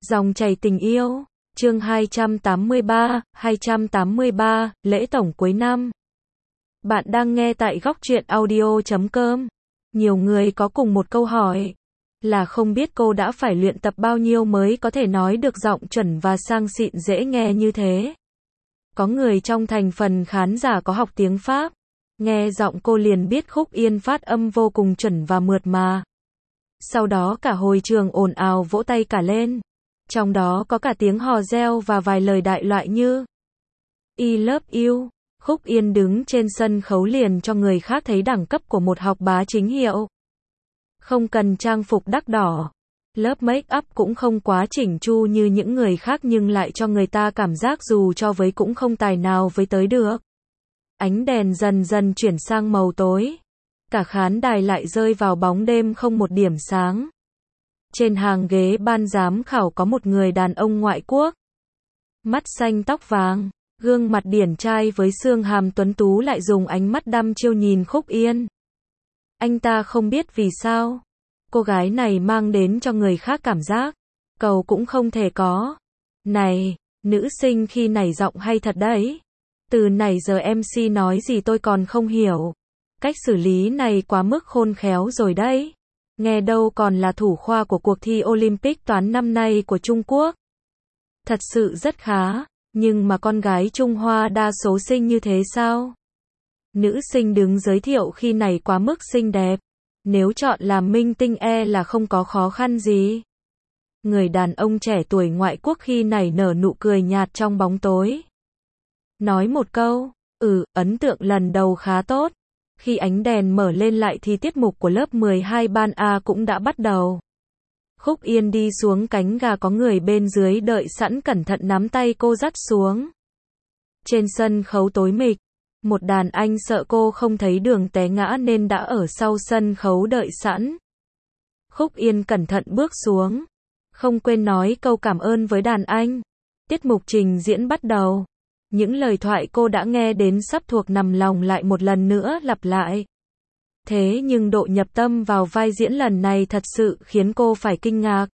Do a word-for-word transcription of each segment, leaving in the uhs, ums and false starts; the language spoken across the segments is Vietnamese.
Dòng chảy tình yêu, chương hai trăm tám mươi ba, hai trăm tám mươi ba, lễ tổng cuối năm. Bạn đang nghe tại góc truyện audio chấm com. Nhiều người có cùng một câu hỏi, là không biết cô đã phải luyện tập bao nhiêu mới có thể nói được giọng chuẩn và sang xịn dễ nghe như thế. Có người trong thành phần khán giả có học tiếng Pháp, nghe giọng cô liền biết Khúc Yên phát âm vô cùng chuẩn và mượt mà. Sau đó cả hội trường ồn ào vỗ tay cả lên. Trong đó có cả tiếng hò reo và vài lời đại loại như I love you. Khúc Yên đứng trên sân khấu liền cho người khác thấy đẳng cấp của một học bá chính hiệu. Không cần trang phục đắt đỏ, lớp make up cũng không quá chỉnh chu như những người khác nhưng lại cho người ta cảm giác dù cho với cũng không tài nào với tới được. Ánh đèn dần dần chuyển sang màu tối. Cả khán đài lại rơi vào bóng đêm không một điểm sáng. Trên hàng ghế ban giám khảo có một người đàn ông ngoại quốc. Mắt xanh tóc vàng, gương mặt điển trai với xương hàm tuấn tú lại dùng ánh mắt đăm chiêu nhìn Khúc Yên. Anh ta không biết vì sao cô gái này mang đến cho người khác cảm giác cầu cũng không thể có. Này, nữ sinh khi này giọng hay thật đấy. Từ nãy giờ em xê nói gì tôi còn không hiểu. Cách xử lý này quá mức khôn khéo rồi đấy. Nghe đâu còn là thủ khoa của cuộc thi Olympic toán năm nay của Trung Quốc. Thật sự rất khá, nhưng mà con gái Trung Hoa đa số xinh như thế sao? Nữ sinh đứng giới thiệu khi này quá mức xinh đẹp. Nếu chọn làm minh tinh e là không có khó khăn gì. Người đàn ông trẻ tuổi ngoại quốc khi này nở nụ cười nhạt trong bóng tối. Nói một câu, ừ, ấn tượng lần đầu khá tốt. Khi ánh đèn mở lên lại thì tiết mục của lớp mười hai ban A cũng đã bắt đầu. Khúc Yên đi xuống cánh gà có người bên dưới đợi sẵn cẩn thận nắm tay cô dắt xuống. Trên sân khấu tối mịch, một đàn anh sợ cô không thấy đường té ngã nên đã ở sau sân khấu đợi sẵn. Khúc Yên cẩn thận bước xuống, không quên nói câu cảm ơn với đàn anh. Tiết mục trình diễn bắt đầu. Những lời thoại cô đã nghe đến sắp thuộc nằm lòng lại một lần nữa lặp lại. Thế nhưng độ nhập tâm vào vai diễn lần này thật sự khiến cô phải kinh ngạc.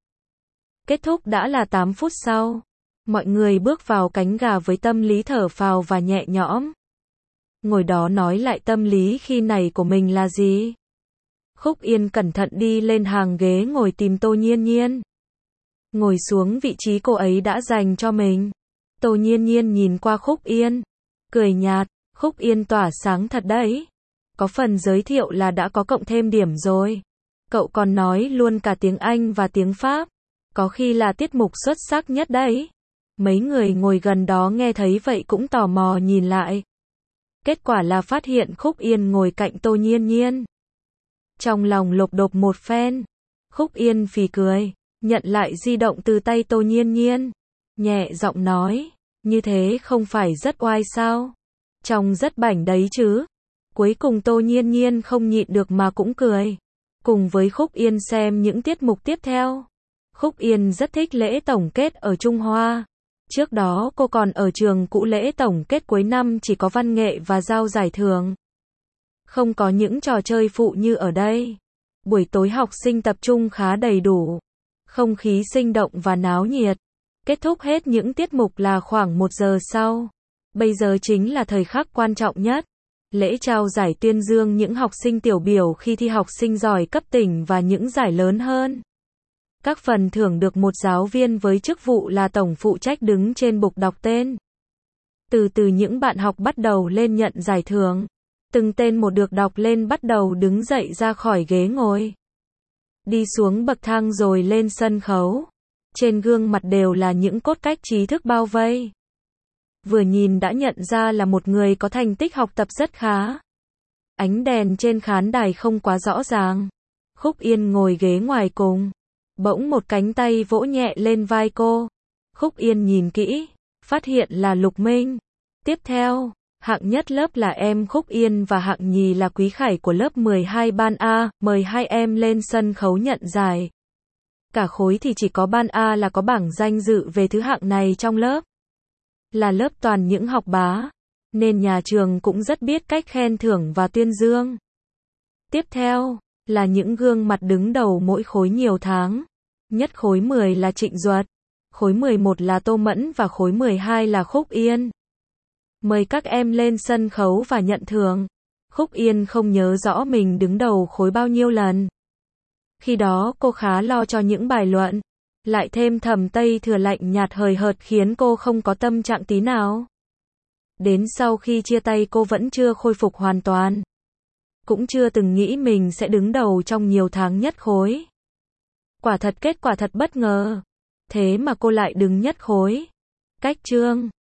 Kết thúc đã là tám phút sau. Mọi người bước vào cánh gà với tâm lý thở phào và nhẹ nhõm. Ngồi đó nói lại tâm lý khi này của mình là gì. Khúc Yên cẩn thận đi lên hàng ghế ngồi tìm Tô Nhiên Nhiên. Ngồi xuống vị trí cô ấy đã dành cho mình. Tô Nhiên Nhiên nhìn qua Khúc Yên, cười nhạt, Khúc Yên tỏa sáng thật đấy. Có phần giới thiệu là đã có cộng thêm điểm rồi. Cậu còn nói luôn cả tiếng Anh và tiếng Pháp. Có khi là tiết mục xuất sắc nhất đấy. Mấy người ngồi gần đó nghe thấy vậy cũng tò mò nhìn lại. Kết quả là phát hiện Khúc Yên ngồi cạnh Tô Nhiên Nhiên. Trong lòng lục đục một phen, Khúc Yên phì cười, nhận lại di động từ tay Tô Nhiên Nhiên. Nhẹ giọng nói, như thế không phải rất oai sao? Trông rất bảnh đấy chứ. Cuối cùng Tô Nhiên Nhiên không nhịn được mà cũng cười. Cùng với Khúc Yên xem những tiết mục tiếp theo. Khúc Yên rất thích lễ tổng kết ở Trung Hoa. Trước đó cô còn ở trường cũ lễ tổng kết cuối năm chỉ có văn nghệ và giao giải thưởng. Không có những trò chơi phụ như ở đây. Buổi tối học sinh tập trung khá đầy đủ. Không khí sinh động và náo nhiệt. Kết thúc hết những tiết mục là khoảng một giờ sau. Bây giờ chính là thời khắc quan trọng nhất. Lễ trao giải tuyên dương những học sinh tiểu biểu khi thi học sinh giỏi cấp tỉnh và những giải lớn hơn. Các phần thưởng được một giáo viên với chức vụ là tổng phụ trách đứng trên bục đọc tên. Từ từ những bạn học bắt đầu lên nhận giải thưởng. Từng tên một được đọc lên bắt đầu đứng dậy ra khỏi ghế ngồi. Đi xuống bậc thang rồi lên sân khấu. Trên gương mặt đều là những cốt cách trí thức bao vây. Vừa nhìn đã nhận ra là một người có thành tích học tập rất khá. Ánh đèn trên khán đài không quá rõ ràng. Khúc Yên ngồi ghế ngoài cùng. Bỗng một cánh tay vỗ nhẹ lên vai cô. Khúc Yên nhìn kỹ, phát hiện là Lục Minh. Tiếp theo, hạng nhất lớp là em Khúc Yên và hạng nhì là Quý Khải của lớp mười hai ban A, mời hai em lên sân khấu nhận giải. Cả khối thì chỉ có ban A là có bảng danh dự về thứ hạng này trong lớp. Là lớp toàn những học bá, nên nhà trường cũng rất biết cách khen thưởng và tuyên dương. Tiếp theo, là những gương mặt đứng đầu mỗi khối nhiều tháng. Nhất khối mười là Trịnh Duật, Khối mười một là Tô Mẫn và khối mười hai là Khúc Yên. Mời các em lên sân khấu và nhận thưởng. Khúc Yên không nhớ rõ mình đứng đầu khối bao nhiêu lần. Khi đó cô khá lo cho những bài luận. Lại thêm Thẩm Tây Thừa lạnh nhạt hời hợt khiến cô không có tâm trạng tí nào. Đến sau khi chia tay cô vẫn chưa khôi phục hoàn toàn. Cũng chưa từng nghĩ mình sẽ đứng đầu trong nhiều tháng nhất khối. Quả thật kết quả thật bất ngờ. Thế mà cô lại đứng nhất khối. Cách chương